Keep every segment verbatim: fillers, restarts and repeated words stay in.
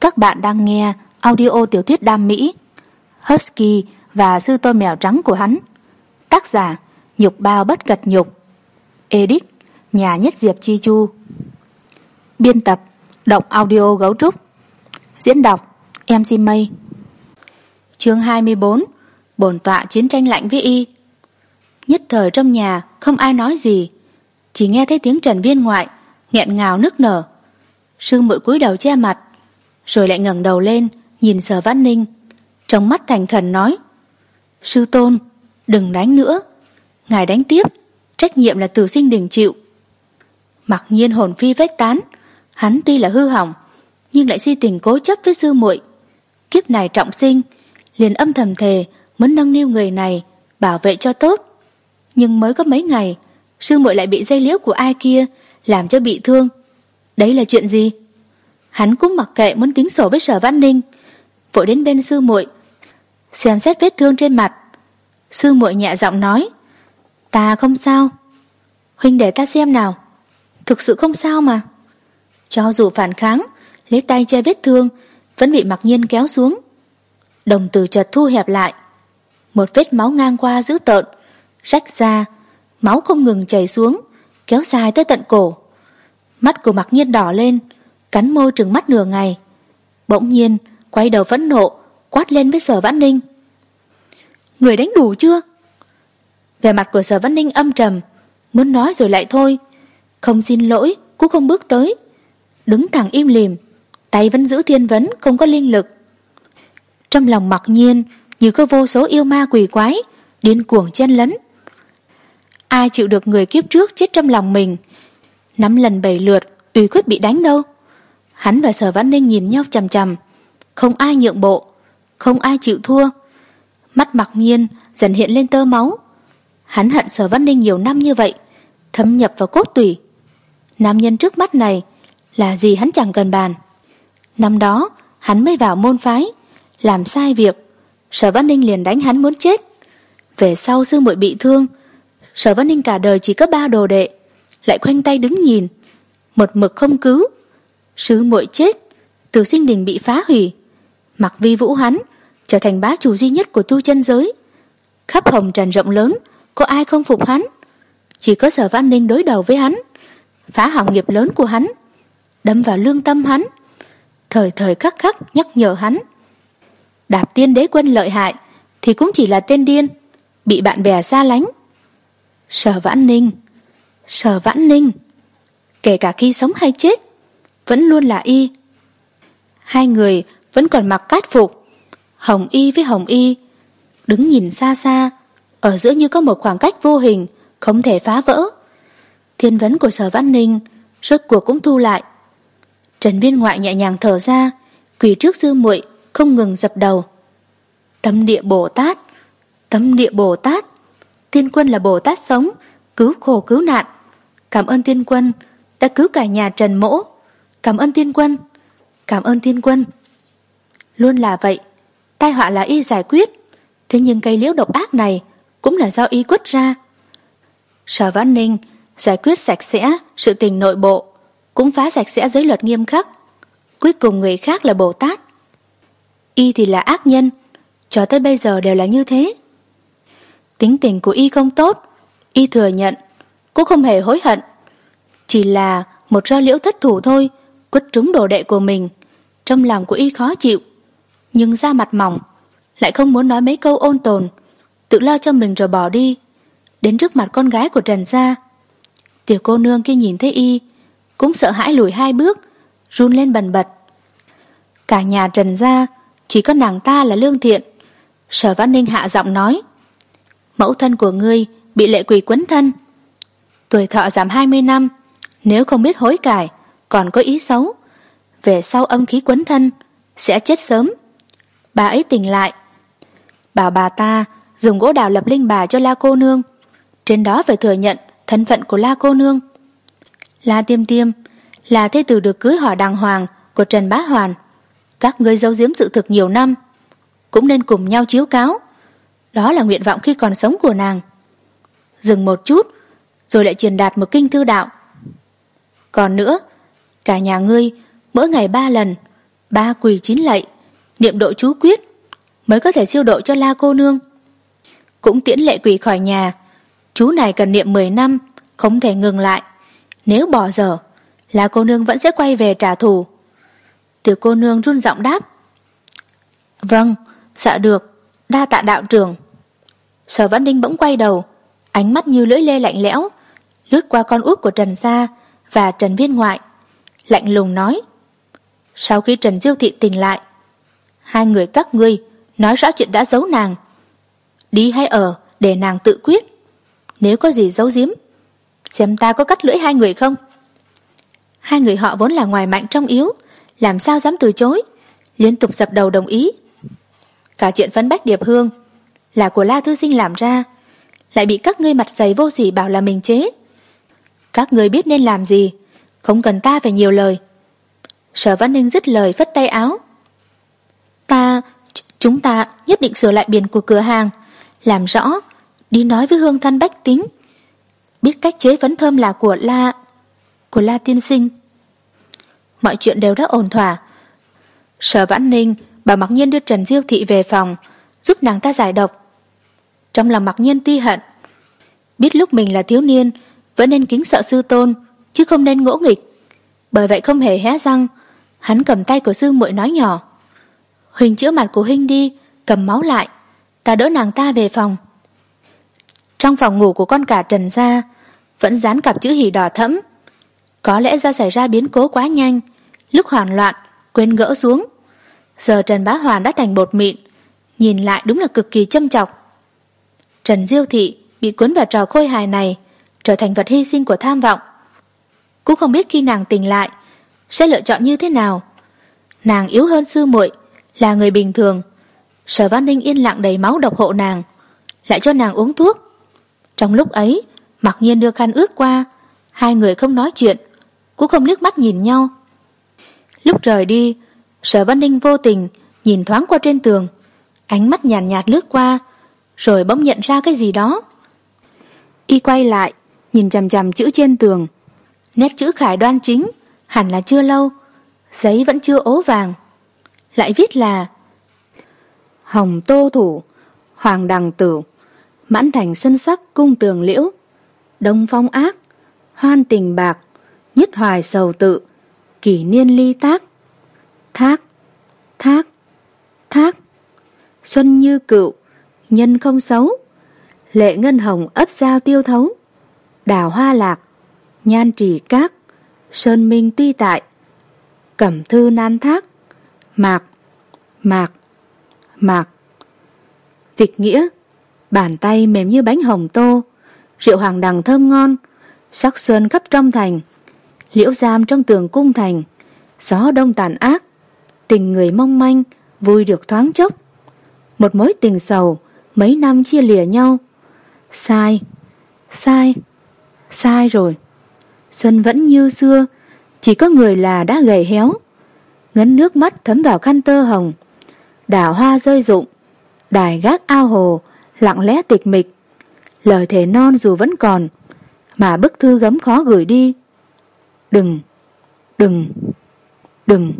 Các bạn đang nghe audio tiểu thuyết đam mỹ Husky và sư tôn mèo trắng của hắn. Tác giả Nhục Bao Bất Cật Nhục. Edit Nhà Nhất Diệp Chi Chu. Biên tập Động Audio Gấu Trúc. Diễn đọc em xê Mây. Chương hai mươi bốn. Bổn tọa chiến tranh lạnh với y. Nhất thời trong nhà không ai nói gì, chỉ nghe thấy tiếng Trần Viên ngoại nghẹn ngào nức nở. Sư muội cúi đầu che mặt, rồi lại ngẩng đầu lên nhìn Sở Vãn Ninh, trong mắt thành khẩn nói: sư tôn, đừng đánh nữa, ngài đánh tiếp, trách nhiệm là tử sinh đình chịu. Mặc nhiên hồn phi phách tán, hắn tuy là hư hỏng, nhưng lại si tình cố chấp với sư muội. Kiếp này trọng sinh, liền âm thầm thề muốn nâng niu người này, bảo vệ cho tốt. Nhưng mới có mấy ngày, sư muội lại bị dây liễu của ai kia làm cho bị thương. Đấy là chuyện gì? Hắn cũng mặc kệ muốn tính sổ với Sở Vãn Ninh, vội đến bên sư muội xem xét vết thương trên mặt. Sư muội nhẹ giọng nói: ta không sao. Huynh để ta xem nào. Thực sự không sao mà. Cho dù phản kháng, lấy tay che vết thương, vẫn bị Mặc Nhiên kéo xuống. Đồng tử chợt thu hẹp lại, một vết máu ngang qua dữ tợn, rách ra, máu không ngừng chảy xuống, kéo dài tới tận cổ. Mắt của Mặc Nhiên đỏ lên, cắn môi trừng mắt nửa ngày, bỗng nhiên quay đầu phẫn nộ quát lên với Sở Vãn Ninh: người đánh đủ chưa? Vẻ mặt của Sở Vãn Ninh âm trầm, muốn nói rồi lại thôi, không xin lỗi cũng không bước tới, đứng thẳng im lìm, tay vẫn giữ thiên vấn, không có linh lực. Trong lòng Mặc Nhiên như có vô số yêu ma quỷ quái điên cuồng chen lấn. Ai chịu được người kiếp trước chết trong lòng mình, năm lần bảy lượt ủy khuất bị đánh đâu. Hắn và Sở Vãn Ninh nhìn nhau chằm chằm, không ai nhượng bộ, không ai chịu thua. Mắt Mặc Nhiên dần hiện lên tơ máu. Hắn hận Sở Vãn Ninh nhiều năm như vậy, thấm nhập vào cốt tủy. Nam nhân trước mắt này là gì hắn chẳng cần bàn. Năm đó hắn mới vào môn phái, làm sai việc, Sở Vãn Ninh liền đánh hắn muốn chết. Về sau sư muội bị thương, Sở Vãn Ninh cả đời chỉ có ba đồ đệ, lại khoanh tay đứng nhìn, một mực không cứu. Sư muội chết, Tử Sinh Đình bị phá hủy, Mặc Vi Vũ hắn trở thành bá chủ duy nhất của tu chân giới. Khắp hồng trần rộng lớn, có ai không phục hắn? Chỉ có Sở Vãn Ninh đối đầu với hắn, phá hỏng nghiệp lớn của hắn, đâm vào lương tâm hắn, thời thời khắc khắc nhắc nhở hắn. Đạp Tiên Đế Quân lợi hại thì cũng chỉ là tên điên, bị bạn bè xa lánh. Sở Vãn Ninh, Sở Vãn Ninh, kể cả khi sống hay chết, vẫn luôn là y. Hai người vẫn còn mặc cát phục, Hồng Y với Hồng Y, đứng nhìn xa xa, ở giữa như có một khoảng cách vô hình, không thể phá vỡ. Thiên vấn của Sở Vãn Ninh rốt cuộc cũng thu lại. Trần Viên ngoại nhẹ nhàng thở ra, quỳ trước sư muội không ngừng dập đầu: Tâm Địa Bồ Tát, Tâm Địa Bồ Tát. Tiên Quân là Bồ Tát sống, cứu khổ cứu nạn. Cảm ơn Tiên Quân đã cứu cả nhà Trần Mỗ. Cảm ơn Tiên Quân, cảm ơn Tiên Quân. Luôn là vậy, tai họa là y giải quyết, thế nhưng cây liễu độc ác này cũng là do y quất ra. Sở Vãn Ninh giải quyết sạch sẽ sự tình nội bộ, cũng phá sạch sẽ giới luật nghiêm khắc. Cuối cùng người khác là Bồ Tát, y thì là ác nhân, cho tới bây giờ đều là như thế. Tính tình của y không tốt, y thừa nhận, cũng không hề hối hận. Chỉ là một do liễu thất thủ thôi, quất trúng đồ đệ của mình, trong lòng của y khó chịu, nhưng da mặt mỏng, lại không muốn nói mấy câu ôn tồn, tự lo cho mình rồi bỏ đi. Đến trước mặt con gái của Trần gia, tiểu cô nương kia nhìn thấy y cũng sợ hãi lùi hai bước, run lên bần bật. Cả nhà Trần gia chỉ có nàng ta là lương thiện. Sở Vãn Ninh hạ giọng nói: mẫu thân của ngươi bị lệ quỷ quấn thân, tuổi thọ giảm hai mươi năm, nếu không biết hối cải, còn có ý xấu, về sau âm khí quấn thân sẽ chết sớm. Bà ấy tỉnh lại, bảo bà ta dùng gỗ đào lập linh bà cho La cô nương, trên đó phải thừa nhận thân phận của La cô nương. La Tiêm Tiêm là thê tử được cưới hỏi đàng hoàng của Trần Bá Hoàn. Các ngươi giấu giếm sự thực nhiều năm, cũng nên cùng nhau chiếu cáo. Đó là nguyện vọng khi còn sống của nàng. Dừng một chút, rồi lại truyền đạt một kinh thư đạo. Còn nữa, cả nhà ngươi mỗi ngày ba lần Ba quỳ chín lạy, niệm độ chú quyết mới có thể siêu độ cho La cô nương. Cũng tiễn Lệ Quỷ khỏi nhà. Chú này cần niệm mười năm, không thể ngừng lại. Nếu bỏ dở, La cô nương vẫn sẽ quay về trả thù. Tiểu cô nương run giọng đáp: Vâng, dạ được, đa tạ đạo trưởng. Sở Vãn Ninh bỗng quay đầu, ánh mắt như lưỡi lê lạnh lẽo lướt qua con út của Trần gia và Trần Viên ngoại, lạnh lùng nói: Sau khi Trần Diêu thị tỉnh lại, hai người các ngươi nói rõ chuyện đã giấu nàng. Đi hay ở để nàng tự quyết. Nếu có gì giấu giếm, xem ta có cắt lưỡi hai người không. Hai người họ vốn là ngoài mạnh trong yếu, làm sao dám từ chối, liên tục dập đầu đồng ý. Cả chuyện phấn bách điệp hương là của La thư sinh làm ra, lại bị các ngươi mặt dày vô sỉ bảo là mình chế. Các ngươi biết nên làm gì, không cần ta phải nhiều lời. Sở Vãn Ninh dứt lời phất tay áo: Ta, chúng ta nhất định sửa lại biển của cửa hàng, làm rõ, đi nói với hương thân bách tính, biết cách chế phấn thơm là của La, của La tiên sinh. Mọi chuyện đều đã ổn thỏa. Sở Vãn Ninh bảo Mặc Nhiên đưa Trần Diêu thị về phòng, giúp nàng ta giải độc. Trong lòng Mặc Nhiên tuy hận, biết lúc mình là thiếu niên vẫn nên kính sợ sư tôn, chứ không nên ngỗ nghịch. Bởi vậy không hề hé răng, hắn cầm tay của sư muội nói nhỏ: Huỳnh chữa mặt của Huynh đi, cầm máu lại, ta đỡ nàng ta về phòng. Trong phòng ngủ của con cả Trần gia vẫn dán cặp chữ hỉ đỏ thẫm. Có lẽ do xảy ra biến cố quá nhanh, lúc hoảng loạn quên gỡ xuống. Giờ Trần Bá Hoàn đã thành bột mịn, nhìn lại đúng là cực kỳ châm chọc. Trần Diêu thị bị cuốn vào trò khôi hài này, trở thành vật hy sinh của tham vọng. Cũng không biết khi nàng tỉnh lại sẽ lựa chọn như thế nào. Nàng yếu hơn sư muội, là người bình thường. Sở Vãn Ninh yên lặng đầy máu độc hộ nàng, lại cho nàng uống thuốc. Trong lúc ấy, Mặc Nhiên đưa khăn ướt qua, hai người không nói chuyện, cũng không liếc mắt nhìn nhau. Lúc rời đi, Sở Vãn Ninh vô tình nhìn thoáng qua trên tường, ánh mắt nhàn nhạt, nhạt lướt qua, rồi bỗng nhận ra cái gì đó. Y quay lại, nhìn chằm chằm chữ trên tường. Nét chữ khải đoan chính, hẳn là chưa lâu, giấy vẫn chưa ố vàng. Lại viết là: Hồng tô thủ, hoàng đằng tử, mãn thành sân sắc cung tường liễu, đông phong ác, hoan tình bạc, nhất hoài sầu tự, kỷ niên ly tác. Thác, thác, thác, xuân như cựu, nhân không xấu, lệ ngân hồng ấp giao tiêu thấu, đào hoa lạc, nhan trì các, sơn minh tuy tại, cẩm thư nan thác, mạc, mạc, mạc. Dịch nghĩa: bàn tay mềm như bánh hồng tô, rượu hoàng đằng thơm ngon, sắc xuân khắp trong thành, liễu giam trong tường cung thành, gió đông tàn ác, tình người mong manh, vui được thoáng chốc. Một mối tình sầu, mấy năm chia lìa nhau. Sai, sai, sai rồi. Xuân vẫn như xưa, chỉ có người là đã gầy héo. Ngấn nước mắt thấm vào khăn tơ hồng, đào hoa rơi rụng, đài gác ao hồ lặng lẽ tịch mịch. Lời thề non dù vẫn còn, mà bức thư gấm khó gửi đi. Đừng, đừng, đừng.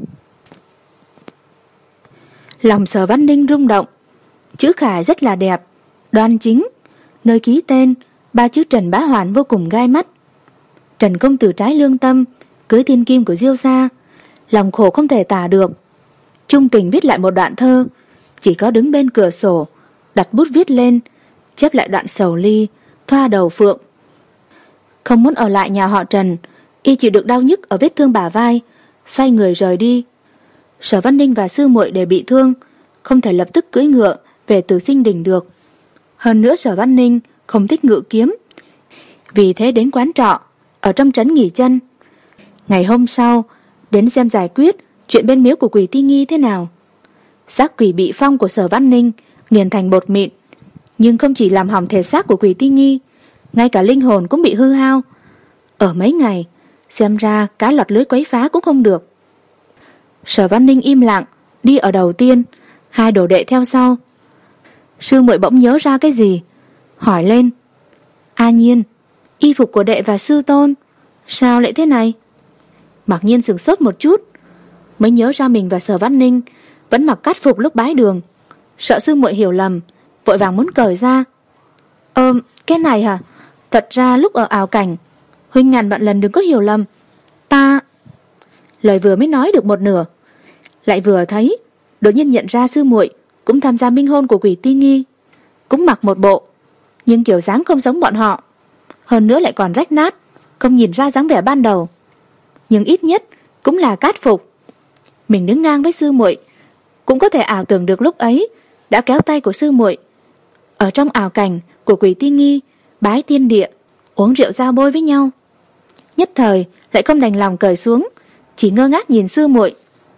Lòng Sở Vãn Ninh rung động. Chữ khải rất là đẹp, đoan chính. Nơi ký tên, ba chữ Trần Bá Hoàn vô cùng gai mắt. Trần công tử trái lương tâm, cưới thiên kim của Diêu gia, lòng khổ không thể tả được. Trung tình viết lại một đoạn thơ, chỉ có đứng bên cửa sổ, đặt bút viết lên, chép lại đoạn sầu ly, thoa đầu phượng. Không muốn ở lại nhà họ Trần, y chịu được đau nhức ở vết thương bả vai, xoay người rời đi. Sở Vãn Ninh và sư muội đều bị thương, không thể lập tức cưỡi ngựa về Tử Sinh Đỉnh được. Hơn nữa Sở Vãn Ninh không thích ngự kiếm, vì thế đến quán trọ ở trong trấn nghỉ chân. Ngày hôm sau đến xem giải quyết chuyện bên miếu của Quỷ Ti Nghi thế nào. Xác quỷ bị phong của Sở Vãn Ninh nghiền thành bột mịn, nhưng không chỉ làm hỏng thể xác của Quỷ Ti Nghi, ngay cả linh hồn cũng bị hư hao. Ở mấy ngày, xem ra cá lọt lưới quấy phá cũng không được. Sở Vãn Ninh im lặng đi ở đầu tiên, hai đồ đệ theo sau. Sư muội bỗng nhớ ra cái gì, hỏi lên: A Nhiên, y phục của đệ và sư tôn sao lại thế này? Mặc Nhiên sửng sốt một chút, mới nhớ ra mình và Sở Văn Ninh vẫn mặc cát phục lúc bái đường, sợ sư muội hiểu lầm, vội vàng muốn cởi ra. Ơ, cái này hả? Thật ra lúc ở ảo cảnh, huynh ngàn vạn lần đừng có hiểu lầm. Ta... Lời vừa mới nói được một nửa, lại vừa thấy đột nhiên nhận ra sư muội cũng tham gia minh hôn của Quỷ Ti Nghi, cũng mặc một bộ, nhưng kiểu dáng không giống bọn họ, hơn nữa lại còn rách nát, không nhìn ra dáng vẻ ban đầu. Nhưng ít nhất cũng là cát phục. Mình đứng ngang với sư muội, cũng có thể ảo tưởng được lúc ấy đã kéo tay của sư muội ở trong ảo cảnh của Quỷ Ti Nghi, bái tiên địa, uống rượu giao bôi với nhau. Nhất thời lại không đành lòng cởi xuống, chỉ ngơ ngác nhìn sư muội.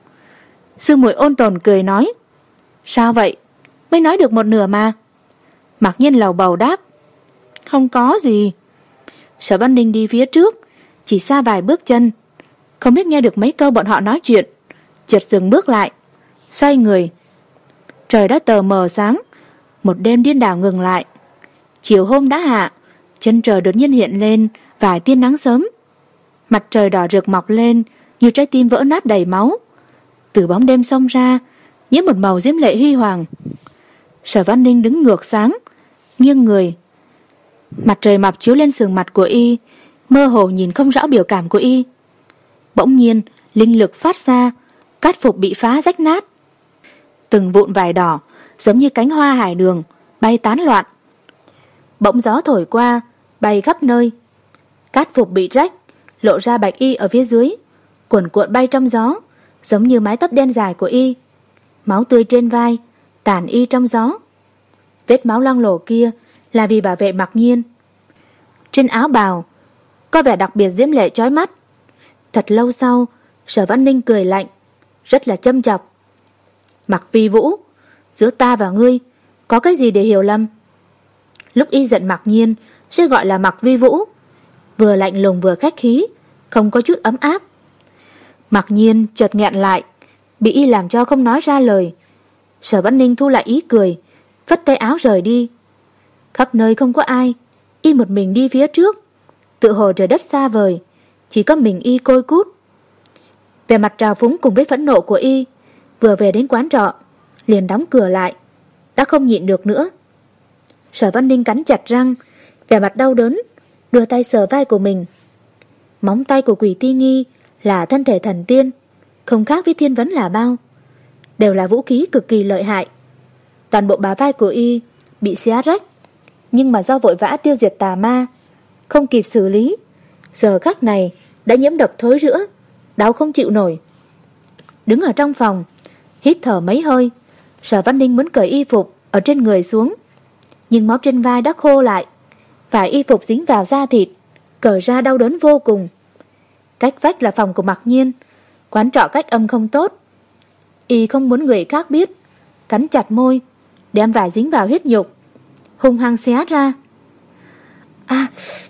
Sư muội ôn tồn cười nói: Sao vậy? Mới nói được một nửa mà. Mặc Nhiên lầu bầu đáp: Không có gì. Sở Văn Ninh đi phía trước, chỉ xa vài bước chân, không biết nghe được mấy câu bọn họ nói chuyện, chợt dừng bước lại, xoay người. Trời đã tờ mờ sáng, một đêm điên đảo ngừng lại. Chiều hôm đã hạ, chân trời đột nhiên hiện lên vài tia nắng sớm. Mặt trời đỏ rực mọc lên như trái tim vỡ nát đầy máu, từ bóng đêm xông ra nhiễm một màu diễm lệ huy hoàng. Sở Văn Ninh đứng ngược sáng, nghiêng người. Mặt trời mọc chiếu lên sườn mặt của y, mơ hồ nhìn không rõ biểu cảm của y. Bỗng nhiên linh lực phát ra, cát phục bị phá rách nát, từng vụn vải đỏ giống như cánh hoa hải đường bay tán loạn. Bỗng gió thổi qua, bay khắp nơi. Cát phục bị rách, lộ ra bạch y ở phía dưới, cuộn cuộn bay trong gió, giống như mái tóc đen dài của y. Máu tươi trên vai, tàn y trong gió. Vết máu loang lổ kia là vì bảo vệ Mặc Nhiên. Trên áo bào có vẻ đặc biệt diễm lệ chói mắt. Thật lâu sau, Sở Văn Ninh cười lạnh, rất là châm chọc: Mặc Vi Vũ, giữa ta và ngươi có cái gì để hiểu lầm? Lúc y giận Mặc Nhiên sẽ gọi là Mặc Vi Vũ, vừa lạnh lùng vừa khách khí, không có chút ấm áp. Mặc Nhiên chợt nghẹn lại, bị y làm cho không nói ra lời. Sở Văn Ninh thu lại ý cười, phất tay áo rời đi. Khắp nơi không có ai, y một mình đi phía trước, tự hồ trời đất xa vời, chỉ có mình y côi cút. Về mặt trào phúng cùng với phẫn nộ của y, vừa về đến quán trọ liền đóng cửa lại, đã không nhịn được nữa. Sở Văn Ninh cắn chặt răng, vẻ mặt đau đớn, đưa tay sờ vai của mình. Móng tay của Quỷ Ti Nghi là thân thể thần tiên, không khác với thiên vấn là bao, đều là vũ khí cực kỳ lợi hại. Toàn bộ bả vai của y bị xé rách, nhưng mà do vội vã tiêu diệt tà ma, không kịp xử lý, giờ khắc này đã nhiễm độc thối rữa, đau không chịu nổi. Đứng ở trong phòng, hít thở mấy hơi, Sở Văn Ninh muốn cởi y phục ở trên người xuống, nhưng máu trên vai đã khô lại, phải y phục dính vào da thịt, cởi ra đau đớn vô cùng. Cách vách là phòng của Mặc Nhiên, quán trọ cách âm không tốt. Y không muốn người khác biết, cắn chặt môi, đem vải dính vào huyết nhục, hung hăng xé ra. À!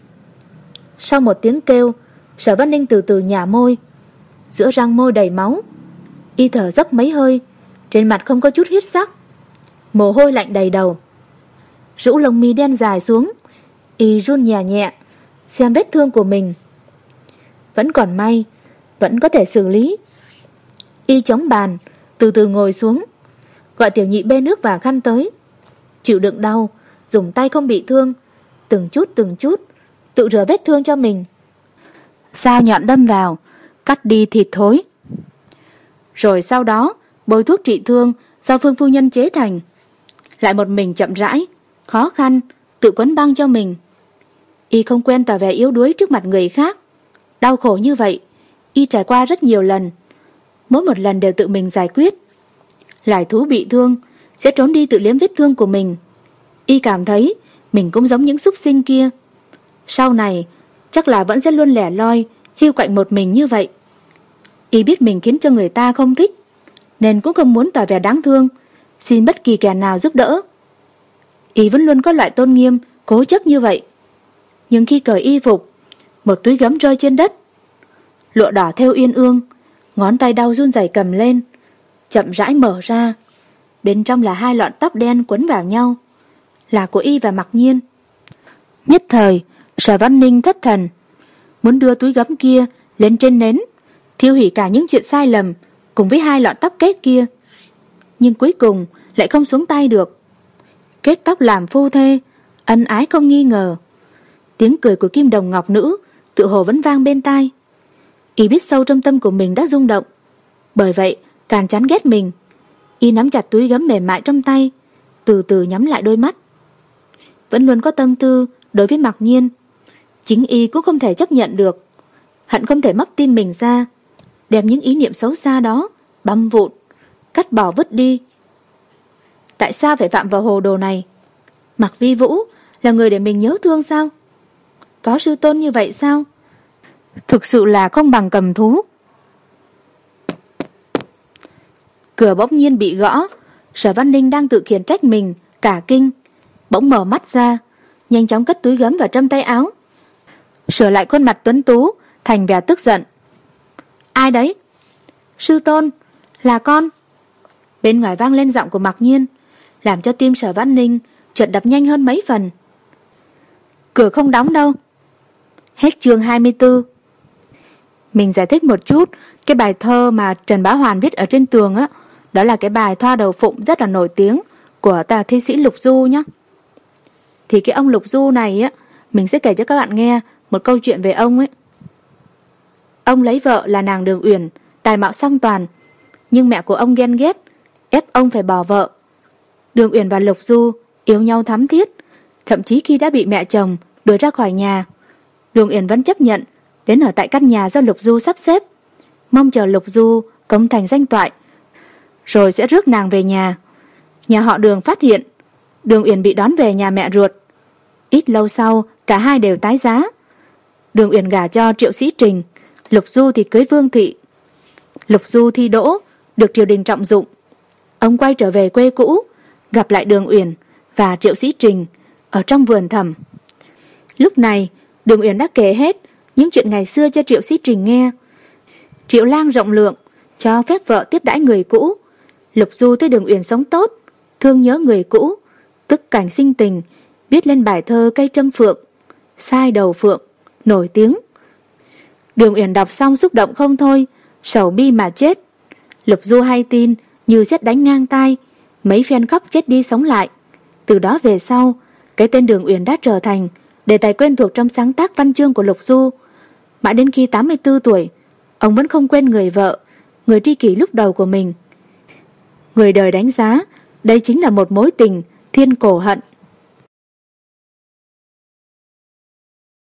Sau một tiếng kêu, Sở Văn Ninh từ từ nhả môi, giữa răng môi đầy máu. Y thở dốc mấy hơi, trên mặt không có chút huyết sắc, mồ hôi lạnh đầy đầu. Rũ lông mi đen dài xuống, y run nhẹ nhẹ xem vết thương của mình. Vẫn còn may, vẫn có thể xử lý. Y chống bàn, từ từ ngồi xuống, gọi Tiểu Nhị bê nước và khăn tới. Chịu đựng đau, dùng tay không bị thương, từng chút từng chút tự rửa vết thương cho mình. Dao nhọn đâm vào, cắt đi thịt thối. Rồi sau đó bôi thuốc trị thương do Phương phu nhân chế thành. Lại một mình chậm rãi, khó khăn tự quấn băng cho mình. Y không quen tỏ vẻ yếu đuối trước mặt người khác. Đau khổ như vậy y trải qua rất nhiều lần, mỗi một lần đều tự mình giải quyết. Lại thú bị thương sẽ trốn đi tự liếm vết thương của mình. Y cảm thấy mình cũng giống những súc sinh kia, sau này chắc là vẫn sẽ luôn lẻ loi hiu quạnh một mình như vậy. Y biết mình khiến cho người ta không thích, nên cũng không muốn tỏ vẻ đáng thương, xin bất kỳ kẻ nào giúp đỡ. Y vẫn luôn có loại tôn nghiêm cố chấp như vậy. Nhưng khi cởi y phục, một túi gấm rơi trên đất, lụa đỏ thêu uyên ương, ngón tay đau run rẩy cầm lên, chậm rãi mở ra. Bên trong là hai lọn tóc đen quấn vào nhau, là của y và Mặc Nhiên. Nhất thời Sở Văn Ninh thất thần, muốn đưa túi gấm kia lên trên nến, thiêu hủy cả những chuyện sai lầm cùng với hai lọn tóc kết kia. Nhưng cuối cùng lại không xuống tay được. Kết tóc làm phu thê, ân ái không nghi ngờ. Tiếng cười của Kim Đồng Ngọc Nữ tự hồ vẫn vang bên tai. Y biết sâu trong tâm của mình đã rung động, bởi vậy càng chán ghét mình. Y nắm chặt túi gấm mềm mại trong tay, từ từ nhắm lại đôi mắt. Vẫn luôn có tâm tư đối với Mặc Nhiên. Chính Y cũng không thể chấp nhận được, hận không thể móc tim mình ra, đem những ý niệm xấu xa đó băm vụn, cắt bỏ vứt đi. Tại sao phải phạm vào hồ đồ này? Mặc Vi Vũ là người để mình nhớ thương sao? Có sư tôn như vậy sao? Thực sự là không bằng cầm thú. Cửa bỗng nhiên bị gõ. Sở Văn Ninh đang tự khiển trách mình, cả kinh, bỗng mở mắt ra, nhanh chóng cất túi gấm vào trong tay áo, sửa lại khuôn mặt tuấn tú thành vẻ tức giận. Ai đấy? Sư tôn, là con. Bên ngoài vang lên giọng của Mặc Nhiên, làm cho tim Sở Văn Ninh chợt đập nhanh hơn mấy phần. Cửa không đóng đâu. Hết chương hai mươi tư. Mình giải thích một chút cái bài thơ mà Trần Bá Hoàn viết ở trên tường á, đó là cái bài Thoa Đầu Phụng rất là nổi tiếng của tà thi sĩ Lục Du nhá. Thì cái ông Lục Du này á, mình sẽ kể cho các bạn nghe một câu chuyện về ông ấy. Ông lấy vợ là nàng Đường Uyển, tài mạo song toàn, nhưng mẹ của ông ghen ghét, ép ông phải bỏ vợ. Đường Uyển và Lục Du yêu nhau thắm thiết, thậm chí khi đã bị mẹ chồng đuổi ra khỏi nhà, Đường Uyển vẫn chấp nhận đến ở tại căn nhà do Lục Du sắp xếp, mong chờ Lục Du công thành danh toại, rồi sẽ rước nàng về nhà. Nhà họ Đường phát hiện Đường Uyển bị đón về nhà mẹ ruột. Ít lâu sau, cả hai đều tái giá. Đường Uyển gả cho Triệu Sĩ Trình, Lục Du thì cưới Vương Thị. Lục Du thi đỗ, được triều đình trọng dụng. Ông quay trở về quê cũ, gặp lại Đường Uyển và Triệu Sĩ Trình ở trong vườn thầm. Lúc này, Đường Uyển đã kể hết những chuyện ngày xưa cho Triệu Sĩ Trình nghe. Triệu lang rộng lượng, cho phép vợ tiếp đãi người cũ. Lục Du thấy Đường Uyển sống tốt, thương nhớ người cũ, tức cảnh sinh tình, viết lên bài thơ Cây Trâm Phượng, Sai Đầu Phượng, nổi tiếng. Đường Uyển đọc xong xúc động không thôi, sầu bi mà chết. Lục Du hay tin như sét đánh ngang tai, mấy phen khóc chết đi sống lại. Từ đó về sau, cái tên Đường Uyển đã trở thành đề tài quen thuộc trong sáng tác văn chương của Lục Du. Mãi đến khi tám mươi tư tuổi, ông vẫn không quên người vợ, người tri kỷ lúc đầu của mình. Người đời đánh giá đây chính là một mối tình thiên cổ hận.